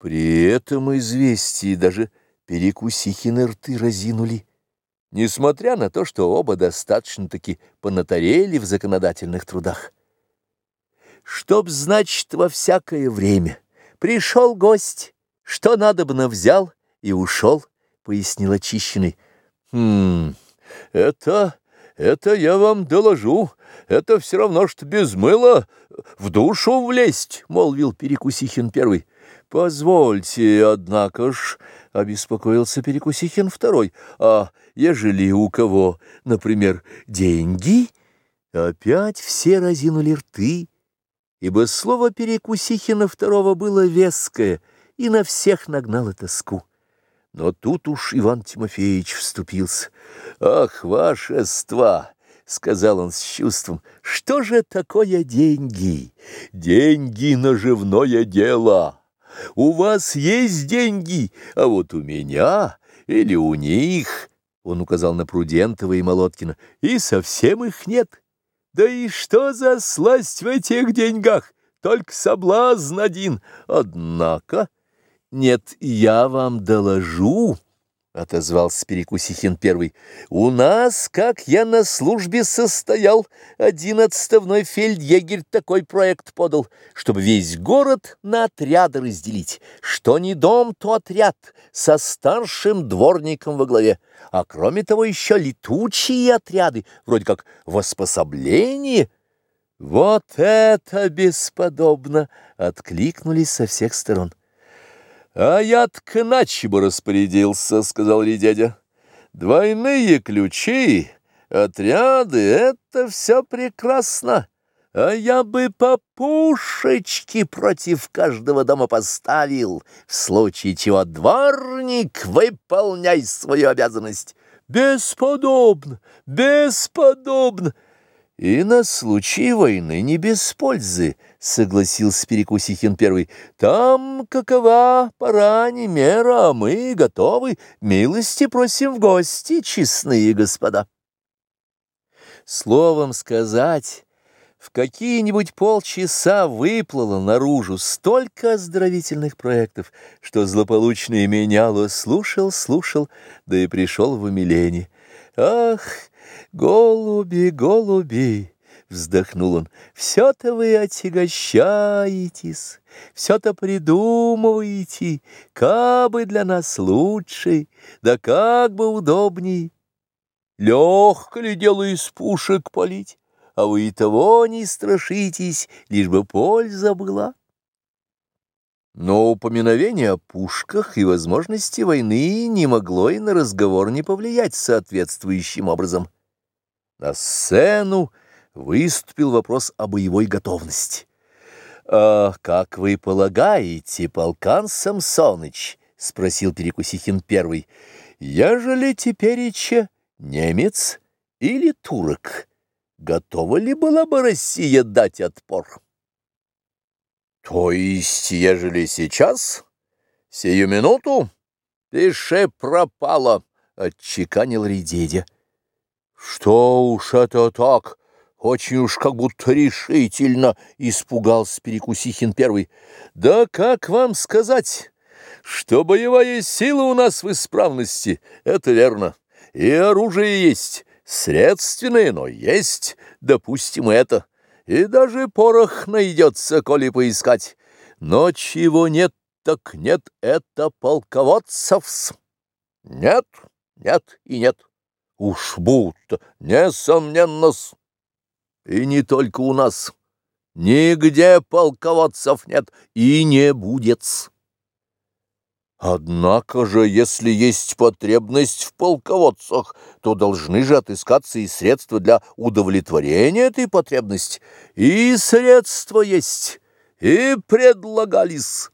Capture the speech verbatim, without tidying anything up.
При этом известии даже Перекусихины рты разинули, несмотря на то, что оба достаточно-таки понатарели в законодательных трудах. Чтоб, значит, во всякое время пришел гость, что надобно взял и ушел, — пояснил Очищенный. — Хм, это, это я вам доложу, это все равно, что без мыла в душу влезть, — молвил Перекусихин первый. — Позвольте, однако ж, — обеспокоился Перекусихин второй, — а ежели у кого, например, деньги? Опять все разинули рты, ибо слово Перекусихина второго было веское и на всех нагнало тоску. Но тут уж Иван Тимофеевич вступился. — Ах, вашества! — сказал он с чувством. — Что же такое деньги? Деньги — наживное дело. У вас есть деньги, а вот у меня или у них, — он указал на Прудентова и Молоткина, — и совсем их нет. Да и что за сласть в этих деньгах? Только соблазн один. Однако... — Нет, я вам доложу, — отозвался Перекусихин первый. — У нас, как я на службе состоял, один отставной фельдъегерь такой проект подал, чтобы весь город на отряды разделить. Что не дом, то отряд, со старшим дворником во главе. А кроме того еще летучие отряды, вроде как воспособление. — Вот это бесподобно! — откликнулись со всех сторон. — А я-то иначе бы распорядился, — сказал Редядя. — Двойные ключи, отряды — это все прекрасно. А я бы по пушечке против каждого дома поставил, в случае чего дворник, выполняй свою обязанность. Бесподобно, бесподобно. И на случай войны не без пользы, — согласился Перекусихин первый. Там какова пора не мера, а мы готовы. Милости просим в гости, честные господа. Словом сказать, в какие-нибудь полчаса выплыло наружу столько оздоровительных проектов, что злополучный меняло слушал, слушал, да и пришел в умиление. Ах! «Голуби, голуби!» — вздохнул он. «Все-то вы отягощаетесь, все-то придумываете, как бы для нас лучше, да как бы удобней. Легко ли дело из пушек палить, а вы и того не страшитесь, лишь бы польза была». Но упоминовение о пушках и возможности войны не могло и на разговор не повлиять соответствующим образом. На сцену выступил вопрос о боевой готовности. «А как вы полагаете, полкан Самсоныч, — спросил Перекусихин первый, — ежели тепереча немец или турок, готова ли была бы Россия дать отпор?» «То есть, ежели сейчас, сию минуту, пиши пропало, — отчеканил Редедя. «Что уж это так, очень уж как будто решительно, — испугался Перекусихин первый. — Да как вам сказать, что боевая сила у нас в исправности, это верно, и оружие есть, средственное, но есть, допустим, это. И даже порох найдется, коли поискать. Но чего нет, так нет, это полководцев-с. Нет, нет и нет. Уж будто, несомненно-с. И не только у нас. Нигде полководцев нет и не будет-с. Однако же, если есть потребность в полководцах, то должны же отыскаться и средства для удовлетворения этой потребности. И средства есть, и предлагались.